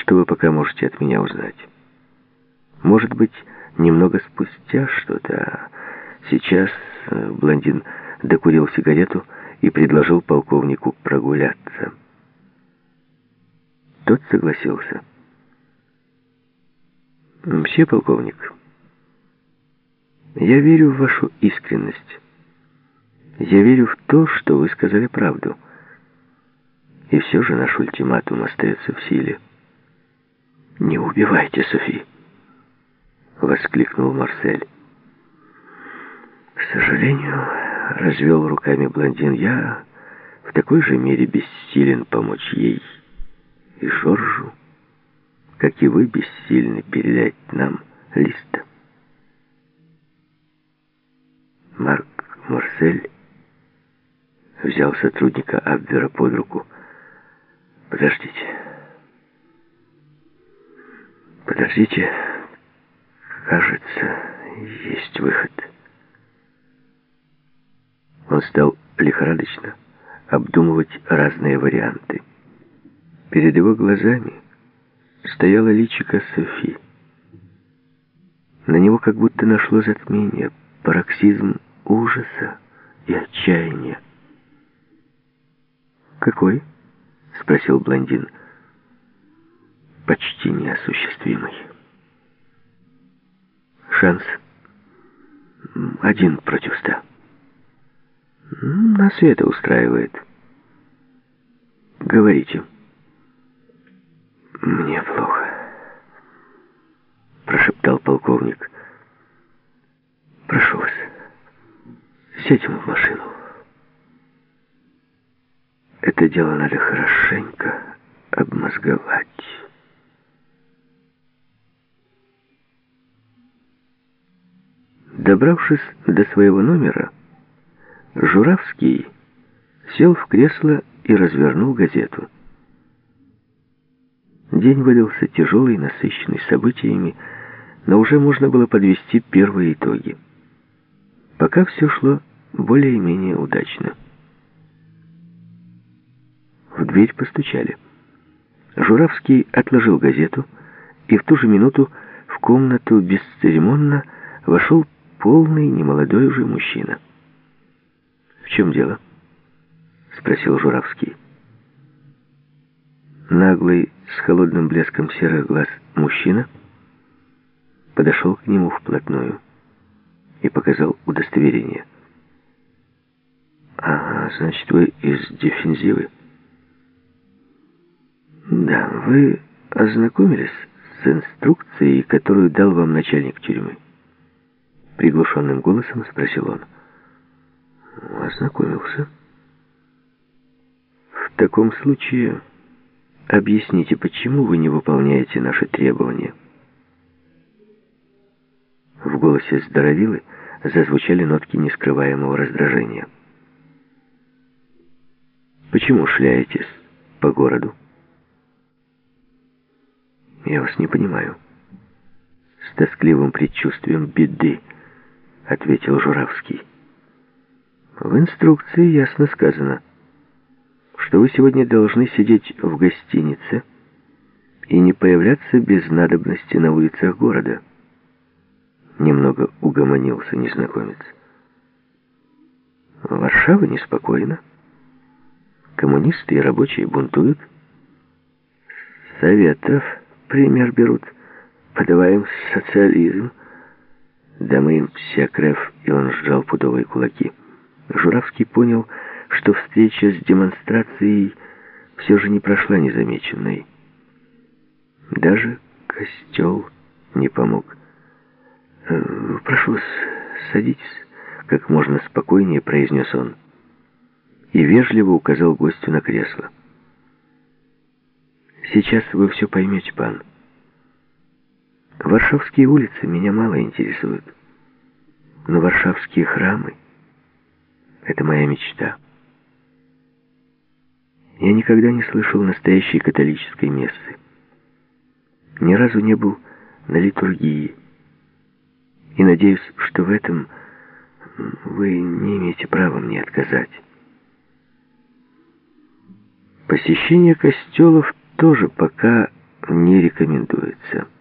что вы пока можете от меня узнать. Может быть, немного спустя что-то. А сейчас блондин докурил сигарету и предложил полковнику прогуляться. Тот согласился. «Мсье полковник, я верю в вашу искренность. Я верю в то, что вы сказали правду. И все же наш ультиматум остается в силе». «Не убивайте Софи!» — воскликнул Марсель. «К сожалению, — развел руками блондин, — я в такой же мере бессилен помочь ей и Жоржу, как и вы бессильны передать нам Листа». Марк Марсель взял сотрудника Абвера под руку. Подождите, кажется, есть выход». Он стал лихорадочно обдумывать разные варианты. Перед его глазами стояло личико Софи. На него как будто нашло затмение, пароксизм ужаса и отчаяния. «Какой?» — спросил блондин. «Почти неосуществимый. Шанс 1 против 100. Нас и это устраивает. Говорите». «Мне плохо», — прошептал полковник. «Прошу вас, сядем в машину. Это дело надо хорошенько обмозговать». Добравшись до своего номера, Журавский сел в кресло и развернул газету. День выдался тяжелый, насыщенный событиями, но уже можно было подвести первые итоги. Пока все шло более-менее удачно. В дверь постучали. Журавский отложил газету, и в ту же минуту в комнату бесцеремонно вошел полный, немолодой уже мужчина. «В чем дело?» — спросил Журавский. Наглый, с холодным блеском серых глаз мужчина подошел к нему вплотную и показал удостоверение. «Ага, значит, вы из дефензивы?» «Да, вы ознакомились с инструкцией, которую дал вам начальник тюрьмы?» Приглушенным голосом спросил он. «Ознакомился». «В таком случае объясните, почему вы не выполняете наши требования?» В голосе здоровилы зазвучали нотки нескрываемого раздражения. «Почему шляетесь по городу?» «Я вас не понимаю». «С тоскливым предчувствием беды», — ответил Журавский. «В инструкции ясно сказано, что вы сегодня должны сидеть в гостинице и не появляться без надобности на улицах города». Немного угомонился незнакомец. «Варшава неспокойна. Коммунисты и рабочие бунтуют. Советов пример берут. Подаваем социализм. Да мы им всякрев». И он сжал пудовые кулаки. Журавский понял, что встреча с демонстрацией все же не прошла незамеченной. Даже костел не помог. «Прошу вас, садитесь», — как можно спокойнее произнес он. И вежливо указал гостю на кресло. «Сейчас вы все поймете, пан. Варшавские улицы меня мало интересуют. Но варшавские храмы — это моя мечта. Я никогда не слышал настоящей католической мессы. Ни разу не был на литургии. И надеюсь, что в этом вы не имеете права мне отказать. Посещение костелов тоже пока не рекомендуется.